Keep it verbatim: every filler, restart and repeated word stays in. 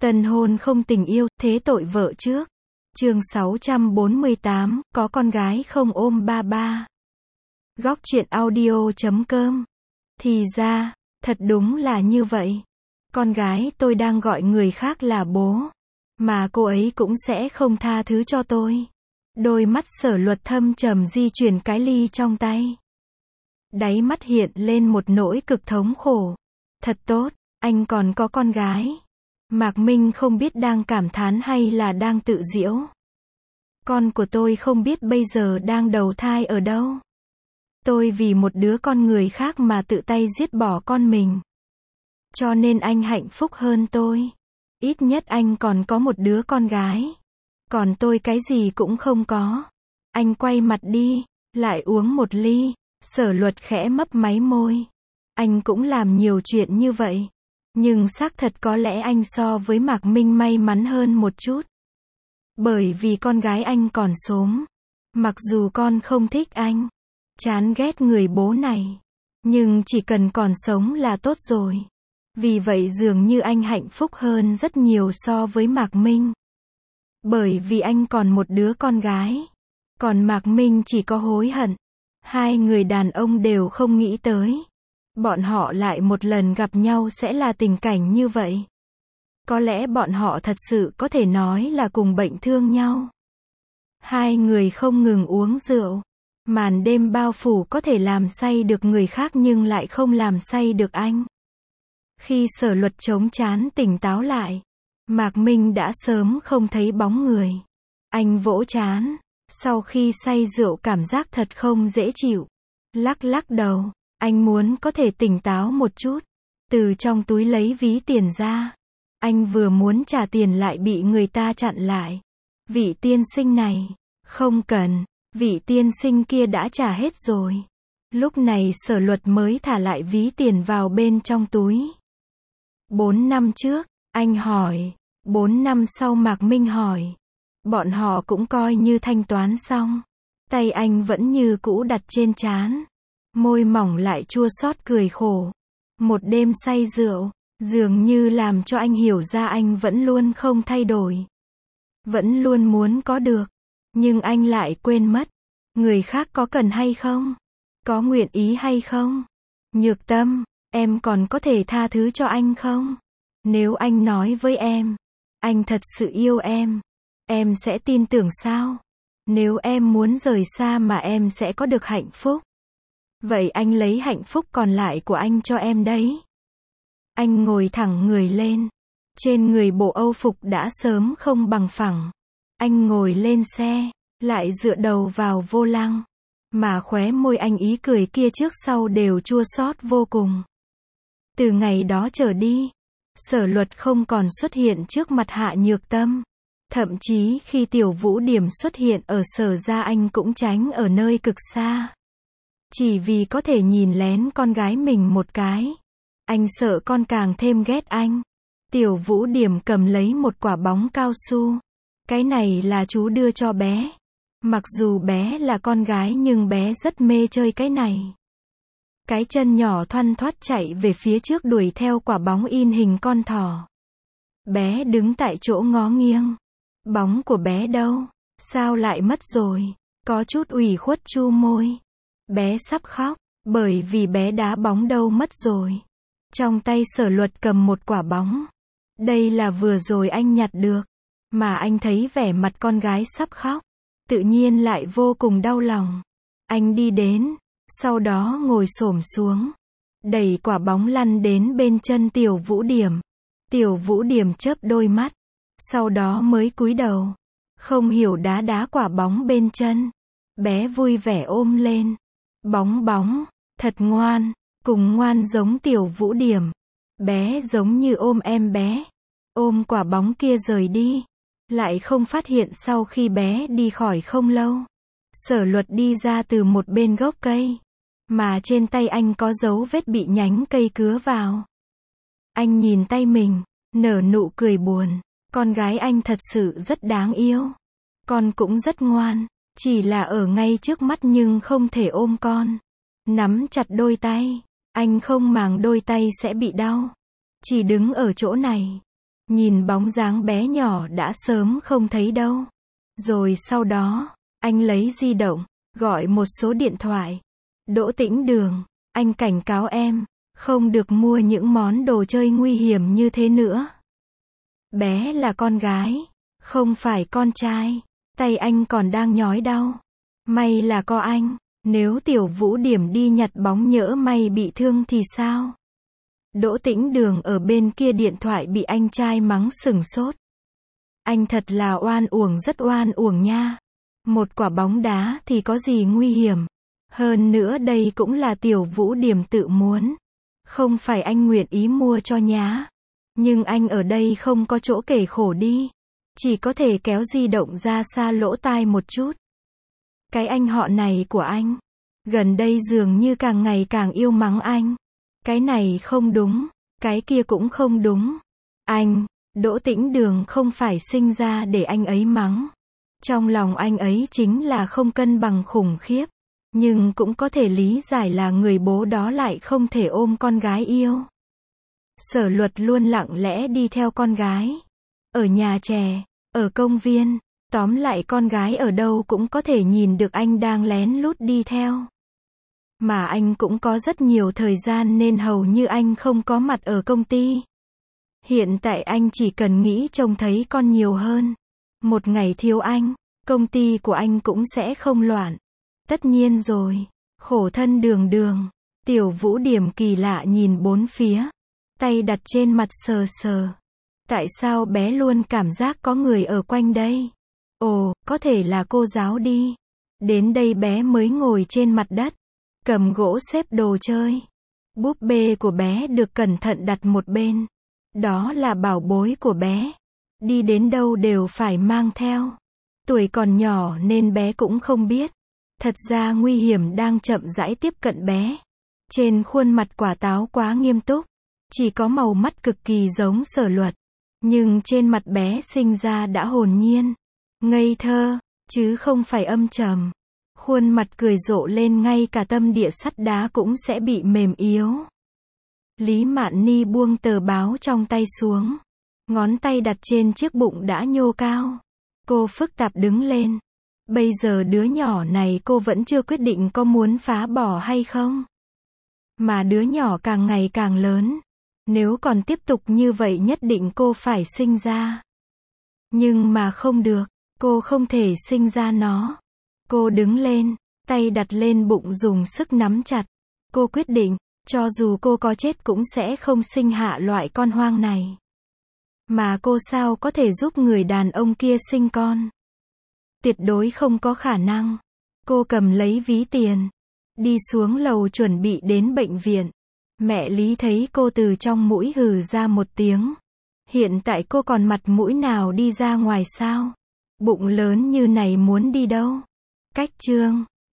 Tân hôn không tình yêu, thế tội vợ trước. Chương sáu trăm bốn mươi tám, có con gái không ôm ba ba. Góc truyện audio chấm com. Thì ra, thật đúng là như vậy. Con gái tôi đang gọi người khác là bố. Mà cô ấy cũng sẽ không tha thứ cho tôi. Đôi mắt Sở Luật thâm trầm di chuyển cái ly trong tay. Đáy mắt hiện lên một nỗi cực thống khổ. Thật tốt, anh còn có con gái. Mạc Minh không biết đang cảm thán hay là đang tự giễu. Con của tôi không biết bây giờ đang đầu thai ở đâu. Tôi vì một đứa con người khác mà tự tay giết bỏ con mình. Cho nên anh hạnh phúc hơn tôi. Ít nhất anh còn có một đứa con gái. Còn tôi cái gì cũng không có. Anh quay mặt đi, lại uống một ly. Sở Luật khẽ mấp máy môi. Anh cũng làm nhiều chuyện như vậy. Nhưng xác thật có lẽ anh so với Mạc Minh may mắn hơn một chút. Bởi vì con gái anh còn xốm. Mặc dù con không thích anh, chán ghét người bố này, nhưng chỉ cần còn sống là tốt rồi. Vì vậy dường như anh hạnh phúc hơn rất nhiều so với Mạc Minh. Bởi vì anh còn một đứa con gái. Còn Mạc Minh chỉ có hối hận. Hai người đàn ông đều không nghĩ tới. Bọn họ lại một lần gặp nhau sẽ là tình cảnh như vậy. Có lẽ bọn họ thật sự có thể nói là cùng bệnh thương nhau. Hai người không ngừng uống rượu. Màn đêm bao phủ có thể làm say được người khác nhưng lại không làm say được anh. Khi Sở Luật chống chán tỉnh táo lại, Mạc Minh đã sớm không thấy bóng người. Anh vỗ chán. Sau khi say rượu cảm giác thật không dễ chịu. Lắc lắc đầu. Anh muốn có thể tỉnh táo một chút. Từ trong túi lấy ví tiền ra. Anh vừa muốn trả tiền lại bị người ta chặn lại. Vị tiên sinh này. Không cần. Vị tiên sinh kia đã trả hết rồi. Lúc này Sở Luật mới thả lại ví tiền vào bên trong túi. Bốn năm trước, anh hỏi. Bốn năm sau Mạc Minh hỏi. Bọn họ cũng coi như thanh toán xong. Tay anh vẫn như cũ đặt trên trán. Môi mỏng lại chua xót cười khổ. Một đêm say rượu, dường như làm cho anh hiểu ra anh vẫn luôn không thay đổi. Vẫn luôn muốn có được. Nhưng anh lại quên mất. Người khác có cần hay không? Có nguyện ý hay không? Nhược Tâm, em còn có thể tha thứ cho anh không? Nếu anh nói với em, anh thật sự yêu em, em sẽ tin tưởng sao? Nếu em muốn rời xa mà em sẽ có được hạnh phúc. Vậy anh lấy hạnh phúc còn lại của anh cho em đấy. Anh ngồi thẳng người lên. Trên người bộ âu phục đã sớm không bằng phẳng. Anh ngồi lên xe, lại dựa đầu vào vô lăng. Mà khóe môi anh ý cười kia trước sau đều chua xót vô cùng. Từ ngày đó trở đi, Sở Luật không còn xuất hiện trước mặt Hạ Nhược Tâm. Thậm chí khi Tiểu Vũ Điểm xuất hiện ở Sở gia anh cũng tránh ở nơi cực xa. Chỉ vì có thể nhìn lén con gái mình một cái. Anh sợ con càng thêm ghét anh. Tiểu Vũ Điểm cầm lấy một quả bóng cao su. Cái này là chú đưa cho bé. Mặc dù bé là con gái nhưng bé rất mê chơi cái này. Cái chân nhỏ thoăn thoắt chạy về phía trước đuổi theo quả bóng in hình con thỏ. Bé đứng tại chỗ ngó nghiêng. Bóng của bé đâu? Sao lại mất rồi? Có chút ủy khuất chu môi. Bé sắp khóc, bởi vì bé đá bóng đâu mất rồi. Trong tay Sở Luật cầm một quả bóng. Đây là vừa rồi anh nhặt được. Mà anh thấy vẻ mặt con gái sắp khóc. Tự nhiên lại vô cùng đau lòng. Anh đi đến, sau đó ngồi xổm xuống. Đẩy quả bóng lăn đến bên chân Tiểu Vũ Điểm. Tiểu Vũ Điểm chớp đôi mắt. Sau đó mới cúi đầu. Không hiểu đá đá quả bóng bên chân. Bé vui vẻ ôm lên. Bóng bóng, thật ngoan, cùng ngoan giống Tiểu Vũ Điểm. Bé giống như ôm em bé. Ôm quả bóng kia rời đi. Lại không phát hiện sau khi bé đi khỏi không lâu. Sở Luật đi ra từ một bên gốc cây. Mà trên tay anh có dấu vết bị nhánh cây cứa vào. Anh nhìn tay mình, nở nụ cười buồn. Con gái anh thật sự rất đáng yêu. Con cũng rất ngoan. Chỉ là ở ngay trước mắt nhưng không thể ôm con. Nắm chặt đôi tay. Anh không màng đôi tay sẽ bị đau. Chỉ đứng ở chỗ này. nhìn bóng dáng bé nhỏ đã sớm không thấy đâu. Rồi sau đó, anh lấy di động, gọi một số điện thoại. Đỗ Tĩnh Đường, anh cảnh cáo em, không được mua những món đồ chơi nguy hiểm như thế nữa. Bé là con gái, không phải con trai. Tay anh còn đang nhói đau. May là có anh, nếu Tiểu Vũ Điểm đi nhặt bóng nhỡ may bị thương thì sao? Đỗ Tĩnh Đường ở bên kia điện thoại bị anh trai mắng sửng sốt. Anh thật là oan uổng, rất oan uổng nha. Một quả bóng đá thì có gì nguy hiểm. Hơn nữa đây cũng là Tiểu Vũ Điểm tự muốn. Không phải anh nguyện ý mua cho nhá. Nhưng anh ở đây không có chỗ kể khổ đi. Chỉ có thể kéo di động ra xa lỗ tai một chút. Cái anh họ này của anh, gần đây dường như càng ngày càng yêu mắng anh. Cái này không đúng, cái kia cũng không đúng. Anh, Đỗ Tĩnh Đường không phải sinh ra để anh ấy mắng. Trong lòng anh ấy chính là không cân bằng khủng khiếp. Nhưng cũng có thể lý giải là người bố đó lại không thể ôm con gái yêu. Sở Luật luôn lặng lẽ đi theo con gái. Ở nhà trẻ, ở công viên, tóm lại con gái ở đâu cũng có thể nhìn được anh đang lén lút đi theo. Mà anh cũng có rất nhiều thời gian nên hầu như anh không có mặt ở công ty. Hiện tại anh chỉ cần nghĩ trông thấy con nhiều hơn. Một ngày thiếu anh, công ty của anh cũng sẽ không loạn. Tất nhiên rồi, khổ thân Đường Đường. Tiểu Vũ Điểm kỳ lạ nhìn bốn phía, tay đặt trên mặt sờ sờ. Tại sao bé luôn cảm giác có người ở quanh đây? Ồ, có thể là cô giáo đi. Đến đây bé mới ngồi trên mặt đất, cầm gỗ xếp đồ chơi. Búp bê của bé được cẩn thận đặt một bên. Đó là bảo bối của bé. Đi đến đâu đều phải mang theo. Tuổi còn nhỏ nên bé cũng không biết. Thật ra nguy hiểm đang chậm rãi tiếp cận bé. Trên khuôn mặt quả táo quá nghiêm túc. Chỉ có màu mắt cực kỳ giống Sở Luật. Nhưng trên mặt bé sinh ra đã hồn nhiên, ngây thơ, chứ không phải âm trầm. Khuôn mặt cười rộ lên ngay cả tâm địa sắt đá cũng sẽ bị mềm yếu. Lý Mạn Ni buông tờ báo trong tay xuống. Ngón tay đặt trên chiếc bụng đã nhô cao. Cô phức tạp đứng lên. Bây giờ đứa nhỏ này cô vẫn chưa quyết định có muốn phá bỏ hay không. Mà đứa nhỏ càng ngày càng lớn. Nếu còn tiếp tục như vậy nhất định cô phải sinh ra. Nhưng mà không được, cô không thể sinh ra nó. Cô đứng lên, tay đặt lên bụng dùng sức nắm chặt. Cô quyết định, cho dù cô có chết cũng sẽ không sinh hạ loại con hoang này. Mà cô sao có thể giúp người đàn ông kia sinh con? Tuyệt đối không có khả năng. Cô cầm lấy ví tiền, đi xuống lầu chuẩn bị đến bệnh viện. Mẹ Lý thấy cô từ trong mũi hừ ra một tiếng. Hiện tại cô còn mặt mũi nào đi ra ngoài sao? Bụng lớn như này muốn đi đâu? Cách chương